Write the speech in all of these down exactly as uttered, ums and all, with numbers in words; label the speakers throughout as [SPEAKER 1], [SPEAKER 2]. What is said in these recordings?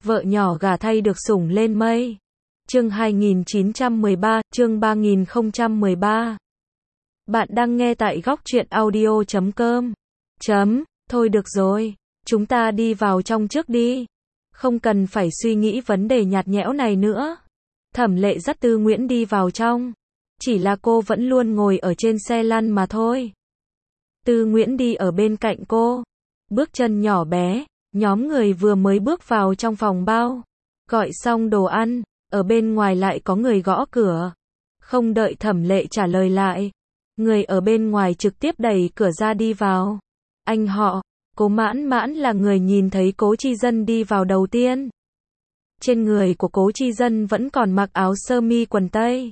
[SPEAKER 1] Vợ nhỏ gả thay được sủng lên mây. Chương hai nghìn chín trăm mười ba, chương ba nghìn không trăm mười ba. Bạn đang nghe tại góc truyện audio chấm com. Chấm, thôi được rồi, chúng ta đi vào trong trước đi. Không cần phải suy nghĩ vấn đề nhạt nhẽo này nữa. Thẩm Lệ dắt Tư Nguyễn đi vào trong. Chỉ là cô vẫn luôn ngồi ở trên xe lăn mà thôi. Tư Nguyễn đi ở bên cạnh cô. Bước chân nhỏ bé, nhóm người vừa mới bước vào trong phòng bao. Gọi xong đồ ăn, ở bên ngoài lại có người gõ cửa. Không đợi Thẩm Lệ trả lời lại. Người ở bên ngoài trực tiếp đẩy cửa ra đi vào. Anh họ, Cố Mãn Mãn là người nhìn thấy Cố Chi Dân đi vào đầu tiên. Trên người của Cố Chi Dân vẫn còn mặc áo sơ mi quần tây.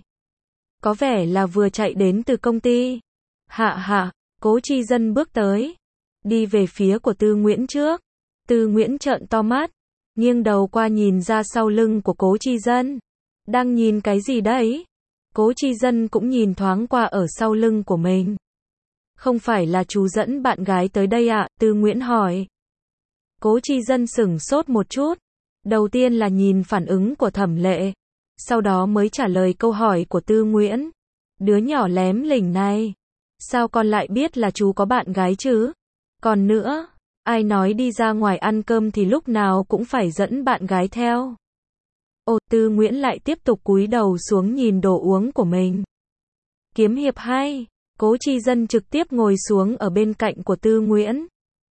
[SPEAKER 1] Có vẻ là vừa chạy đến từ công ty. Hạ hạ, Cố Chi Dân bước tới. Đi về phía của Tư Nguyễn trước. Tư Nguyễn trợn to mắt. Nghiêng đầu qua nhìn ra sau lưng của Cố Chi Dân. Đang nhìn cái gì đấy? Cố Chi Dân cũng nhìn thoáng qua ở sau lưng của mình. Không phải là chú dẫn bạn gái tới đây ạ? Tư Nguyễn hỏi. Cố Chi Dân sửng sốt một chút. Đầu tiên là nhìn phản ứng của Thẩm Lệ. Sau đó mới trả lời câu hỏi của Tư Nguyễn. Đứa nhỏ lém lỉnh này. Sao con lại biết là chú có bạn gái chứ? Còn nữa, ai nói đi ra ngoài ăn cơm thì lúc nào cũng phải dẫn bạn gái theo? Ồ, Tư Nguyễn lại tiếp tục cúi đầu xuống nhìn đồ uống của mình. Kiếm hiệp hay. Cố Chi Dân trực tiếp ngồi xuống ở bên cạnh của Tư Nguyễn.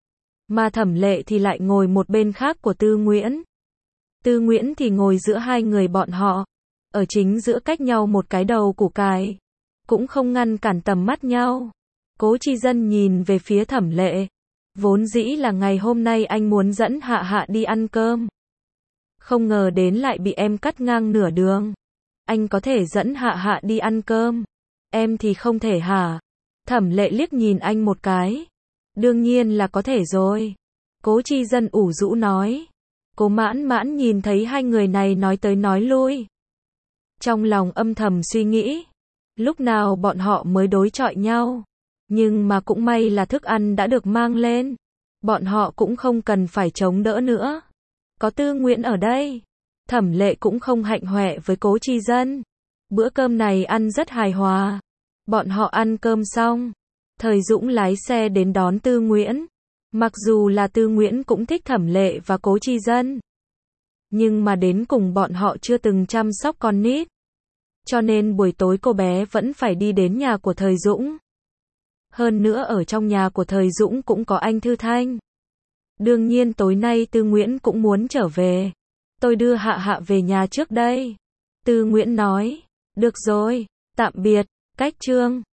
[SPEAKER 1] Mà Thẩm Lệ thì lại ngồi một bên khác của Tư Nguyễn. Tư Nguyễn thì ngồi giữa hai người bọn họ. Ở chính giữa cách nhau một cái đầu củ cải. Cũng không ngăn cản tầm mắt nhau. Cố Chi Dân nhìn về phía Thẩm Lệ. Vốn dĩ là ngày hôm nay anh muốn dẫn Hạ Hạ đi ăn cơm. Không ngờ đến lại bị em cắt ngang nửa đường. Anh có thể dẫn Hạ Hạ đi ăn cơm. Em thì không thể hả? Thẩm Lệ liếc nhìn anh một cái. Đương nhiên là có thể rồi. Cố Chi Dân ủ rũ nói. Cố Mãn Mãn nhìn thấy hai người này nói tới nói lui. Trong lòng âm thầm suy nghĩ. Lúc nào bọn họ mới đối chọi nhau. Nhưng mà cũng may là thức ăn đã được mang lên. Bọn họ cũng không cần phải chống đỡ nữa. Có Tư Nguyễn ở đây. Thẩm Lệ cũng không hạnh hoẹ với Cố Chi Dân. Bữa cơm này ăn rất hài hòa. Bọn họ ăn cơm xong. Thời Dũng lái xe đến đón Tư Nguyễn. Mặc dù là Tư Nguyễn cũng thích Thẩm Lệ và Cố Chi Dân. Nhưng mà đến cùng bọn họ chưa từng chăm sóc con nít. Cho nên buổi tối cô bé vẫn phải đi đến nhà của Thời Dũng. Hơn nữa ở trong nhà của Thời Dũng cũng có anh Thư Thanh. Đương nhiên tối nay Tư Nguyễn cũng muốn trở về. Tôi đưa Hạ Hạ về nhà trước đây. Tư Nguyễn nói. Được rồi, tạm biệt, cách chương.